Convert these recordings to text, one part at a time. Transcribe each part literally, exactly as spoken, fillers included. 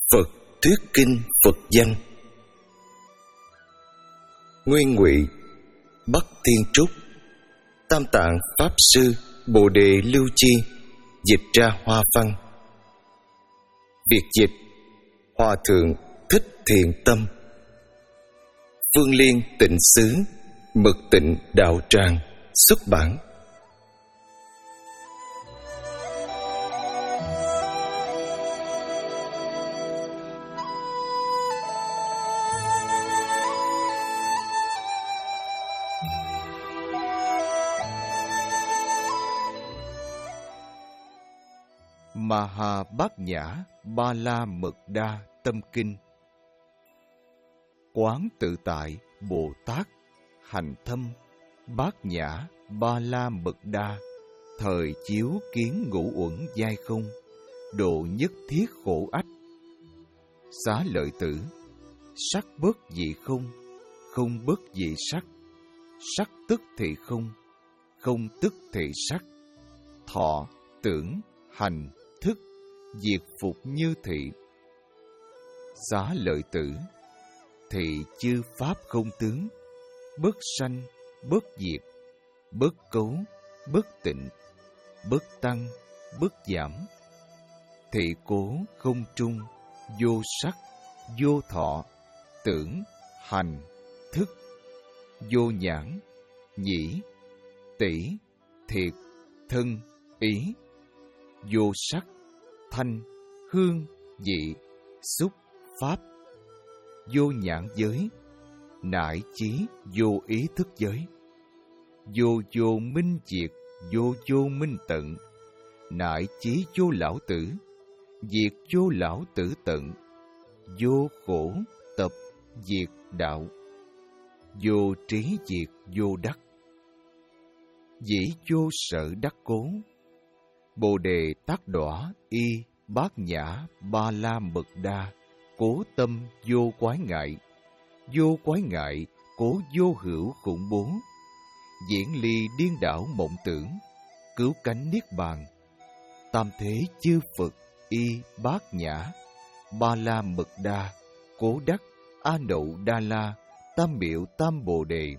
Phật thuyết kinh Phật danh. Nguyên Ngụy Bắc Thiên Trúc, Tam Tạng Pháp Sư Bồ Đề Lưu Chi dịch ra hoa văn. Biệt dịch Hòa Thượng Thích Thiện Tâm. Phương Liên Tịnh Xứ Mật Tịnh Đạo Tràng xuất bản. Maha Bát Nhã Ba La Mật Đa Tâm Kinh. Quán tự tại Bồ Tát hành thâm Bát Nhã Ba La Mật Đa, thời chiếu kiến ngũ uẩn giai không, độ nhất thiết khổ ách. Xá lợi tử, sắc bất dị không, không bất dị sắc, sắc tức thì không, không tức thì sắc, thọ, tưởng, hành, thức, diệt phục như thị. Xá lợi tử, thị chư pháp không tướng, bất sanh, bất diệt, bất cấu, bất tịnh, bất tăng, bất giảm. Thị cố không trung, vô sắc, vô thọ, tưởng, hành, thức, vô nhãn, nhĩ, tỷ, thiệt, thân, ý, vô sắc, thanh, hương, vị, xúc, pháp, vô nhãn giới, nải chí vô ý thức giới, vô vô minh diệt, vô vô minh tận, nải chí vô lão tử, diệt vô lão tử tận, vô khổ tập diệt đạo, vô trí diệt vô đắc, dĩ vô sở đắc cố. Bồ đề tác đọa y bát nhã ba la mật đa, cố tâm vô quái ngại, vô quái ngại cố vô hữu khủng bố, diễn ly điên đảo mộng tưởng, cứu cánh niết bàn. Tam thế chư Phật y bát nhã ba la mật đa, cố đắc a nậu đa la, tam miệu tam bồ đề.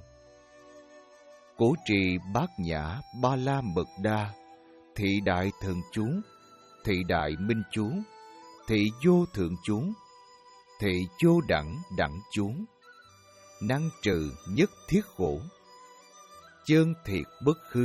Cố trì bát nhã ba la mật đa, thị đại thần chú, thị đại minh chú, thị vô thượng chú, thị vô đẳng đẳng chú, năng trừ nhất thiết khổ, chân thiệt bất hư.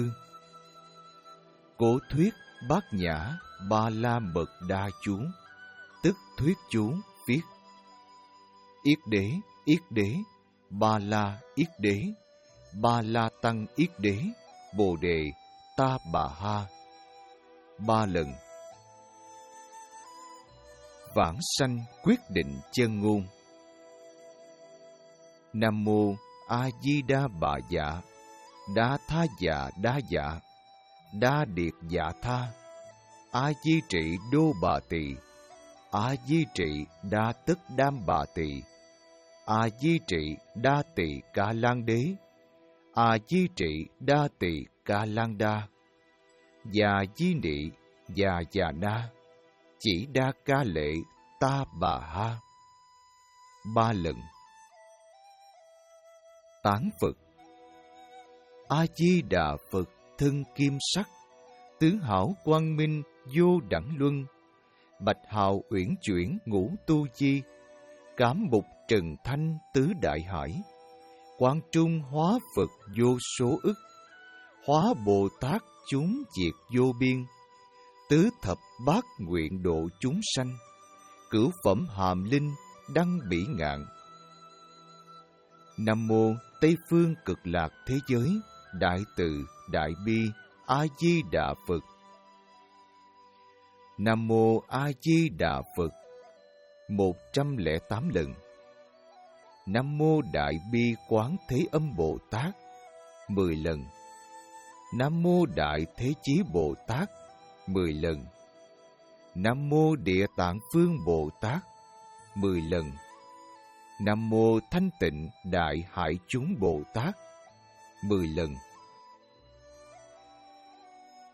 Cố thuyết bát nhã ba la mật đa chú, tức thuyết chú viết. Yết đế, yết đế, ba la yết đế, ba la tăng yết đế, bồ đề ta bà ha. Ba lần. Vãng sanh quyết định chân ngôn. Nam mô A Di Đà Bà Dạ, Đa Tha Dạ Đa Dạ, Đa Điệt Dạ Tha, A Di Trị Đô Bà Tỳ, A Di Trị Đa Tức Đam Bà Tỳ, A Di Trị Đa Tỳ Ca Lan Đế, A Di Trị Đa Tỳ Ca Lan Đa, Già Di Nị, Già Già Na, chỉ đa ca lệ ta bà ha. Ba lần. Tán Phật. A Di Đà Phật thân kim sắc, tướng hảo quang minh vô đẳng luân, bạch hào uyển chuyển ngũ tu chi, cám mục trần thanh tứ đại hải, quang trung hóa Phật vô số ức, hóa Bồ Tát chúng diệt vô biên, tứ thập bát nguyện độ chúng sanh, cửu phẩm hàm linh đăng bỉ ngạn. Nam mô Tây phương cực lạc thế giới đại từ đại bi A Di Đà Phật. Nam mô A Di Đà Phật một trăm lẻ tám lần. Nam mô Đại Bi Quán Thế Âm Bồ Tát mười lần. Nam mô Đại Thế Chí Bồ Tát mười lần. Nam mô Địa Tạng Phương Bồ Tát mười lần. Nam mô Thanh Tịnh Đại Hải Chúng Bồ Tát mười lần.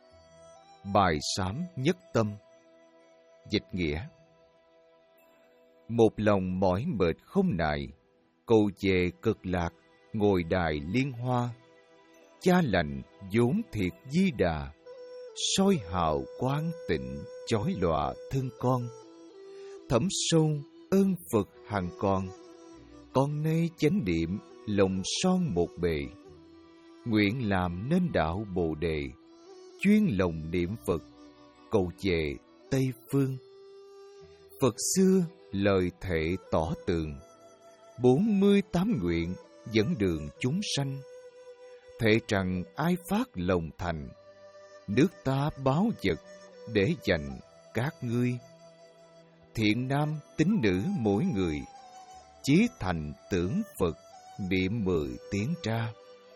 Bài sám nhất tâm. Dịch nghĩa: Một lòng mỏi mệt không nại, cầu về cực lạc, ngồi đài liên hoa. Cha lành vốn thiệt di đà, soi hào quang tịnh chói lòa thân con. Thấm sâu ơn Phật hằng con, con nay chánh niệm lòng son một bề. Nguyện làm nên đạo Bồ Đề, chuyên lòng niệm Phật, cầu về Tây Phương. Phật xưa lời thệ tỏ tường, bốn mươi tám nguyện dẫn đường chúng sanh. Thệ rằng ai phát lòng thành, nước ta báo vật để dành các ngươi. Thiện nam tín nữ mỗi người, chí thành tưởng Phật niệm mười tiếng tra.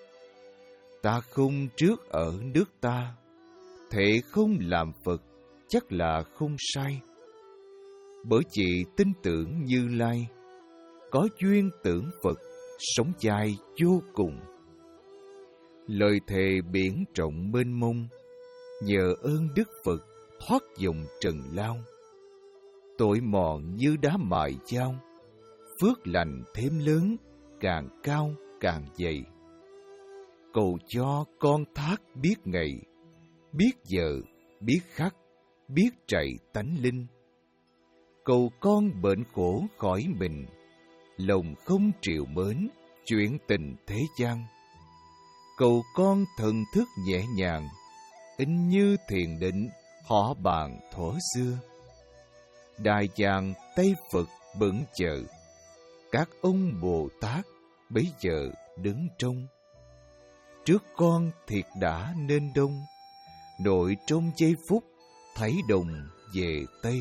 Ta không trước ở nước ta, thệ không làm Phật chắc là không sai. Bởi chị tin tưởng Như Lai, có duyên tưởng Phật, sống dài vô cùng. Lời thề biển rộng mênh mông, nhờ ơn Đức Phật thoát dòng trần lao. Tội mòn như đá mài dao, phước lành thêm lớn, càng cao càng dày. Cầu cho con thác biết ngày, biết giờ, biết khắc, biết trầy tánh linh. Cầu con bệnh khổ khỏi mình, lòng không triệu mến, chuyện tình thế gian. Cầu con thần thức nhẹ nhàng, in như thiền định, họ bàn thuở xưa. Đài vàng Tây Phật bững chờ, các ông Bồ Tát bấy giờ đứng trông. Trước con thiệt đã nên đông, nội trong giây phút thấy đồng về Tây.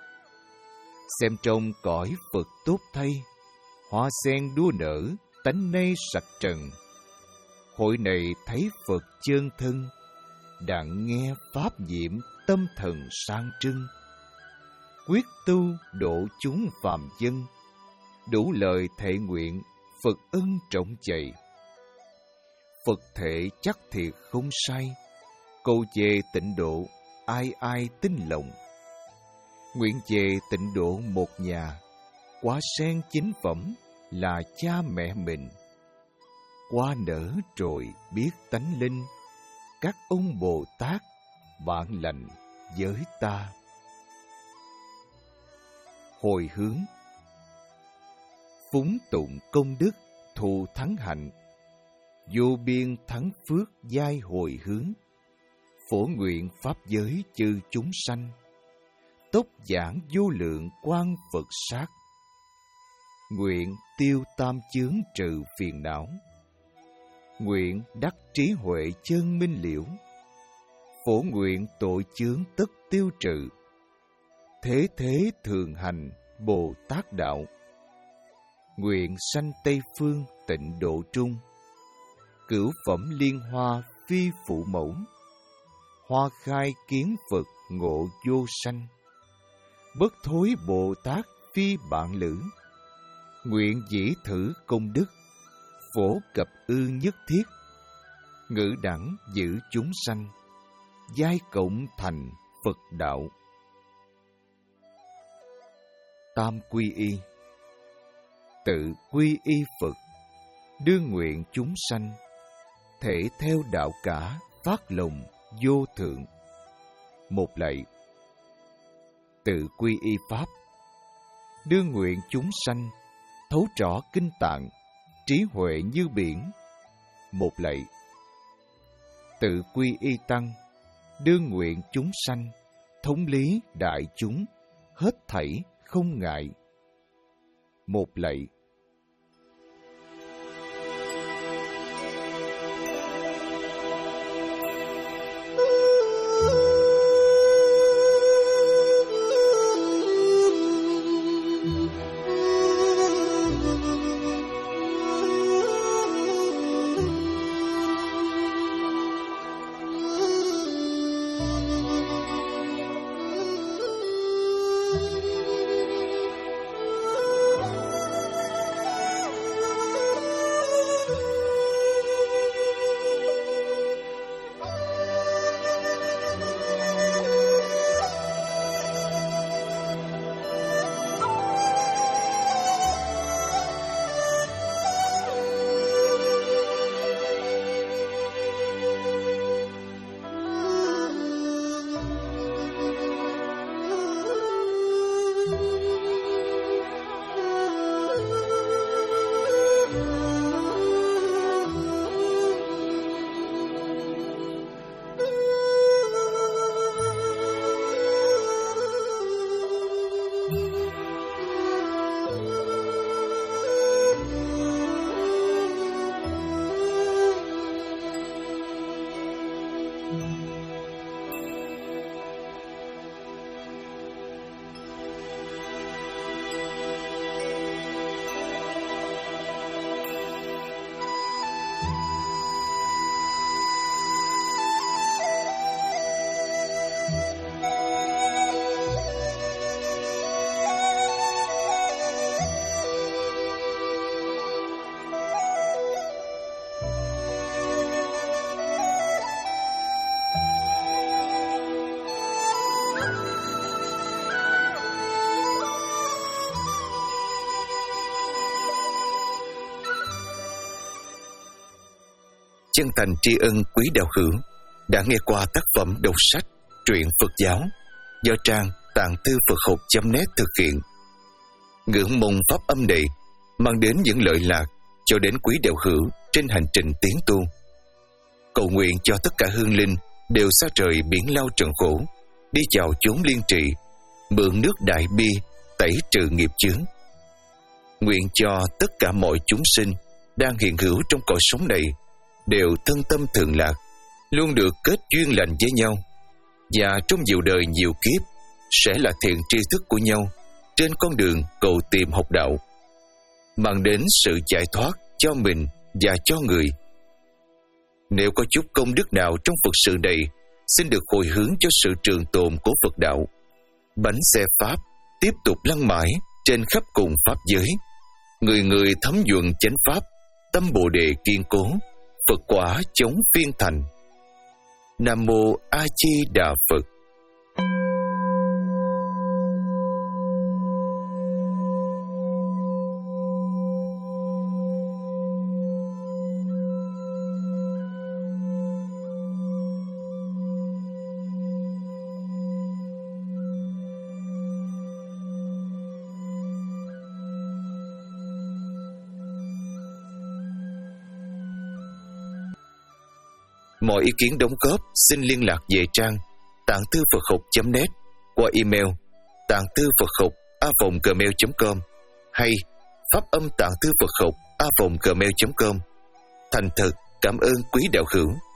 Xem trong cõi Phật tốt thay, hoa sen đua nở, tánh nay sạch trần. Hội này thấy Phật chân thân, đặng nghe pháp nhiệm tâm thần sang trưng. Quyết tu độ chúng phàm dân, đủ lời thệ nguyện Phật ân trọng dày. Phật thệ chắc thiệt không sai, cầu về tịnh độ ai ai tin lòng. Nguyện về tịnh độ một nhà, quả sen chính phẩm là cha mẹ mình. Qua nở rồi biết tánh linh, các ông Bồ Tát bạn lành với ta. Hồi hướng. Phúng tụng công đức thù thắng hạnh, vô biên thắng phước giai hồi hướng. Phổ nguyện pháp giới chư chúng sanh, tốc giảng vô lượng quang Phật sát. Nguyện tiêu tam chướng trừ phiền não, nguyện đắc trí huệ chân minh liễu. Phổ nguyện tội chướng tất tiêu trừ, thế thế thường hành Bồ Tát đạo. Nguyện sanh Tây Phương tịnh độ trung, cửu phẩm liên hoa phi phụ mẫu. Hoa khai kiến Phật ngộ vô sanh, bất thối Bồ Tát phi bạn lữ. Nguyện dĩ thử công đức, phổ cập ư nhất thiết. Ngữ đẳng giữ chúng sanh, giai cộng thành Phật đạo. Tam quy y. Tự quy y Phật, đương nguyện chúng sanh, thể theo đạo cả phát lòng vô thượng. Một lạy. Tự quy y Pháp, đương nguyện chúng sanh, thấu rõ kinh tạng, trí huệ như biển. Một lạy. Tự quy y Tăng, đương nguyện chúng sanh, thống lý đại chúng, hết thảy không ngại. Một lạy. chân thành tri ân quý đạo hữu đã nghe qua tác phẩm đọc sách truyện Phật giáo do trang tạng thư Phật học chấm net thực hiện. Ngưỡng mong pháp âm này mang đến những lợi lạc cho đến quý đạo hữu trên hành trình tiến tu. Cầu nguyện cho tất cả hương linh đều xa trời biển lao trần khổ, đi vào chốn liên trị, mượn nước đại bi tẩy trừ nghiệp chướng. Nguyện cho tất cả mọi chúng sinh đang hiện hữu trong cõi sống này đều thân tâm thường lạc, luôn được kết duyên lành với nhau, và trong nhiều đời nhiều kiếp sẽ là thiện tri thức của nhau trên con đường cầu tìm học đạo, mang đến sự giải thoát cho mình và cho người. Nếu có chút công đức nào trong Phật sự này, xin được hồi hướng cho sự trường tồn của Phật đạo. Bánh xe Pháp tiếp tục lăn mãi trên khắp cùng Pháp giới. Người người thấm nhuận chánh Pháp, tâm Bồ Đề kiên cố, Phật quả chống phiên thành. Nam Mô A Di Đà Phật. Mọi ý kiến đóng góp xin liên lạc về trang tạng thư Phật học chấm net qua email tạng thư Phật học a vòng gmail chấm com hay pháp âm tạng thư Phật học a vòng gmail chấm com. Thành thật cảm ơn quý đạo hữu.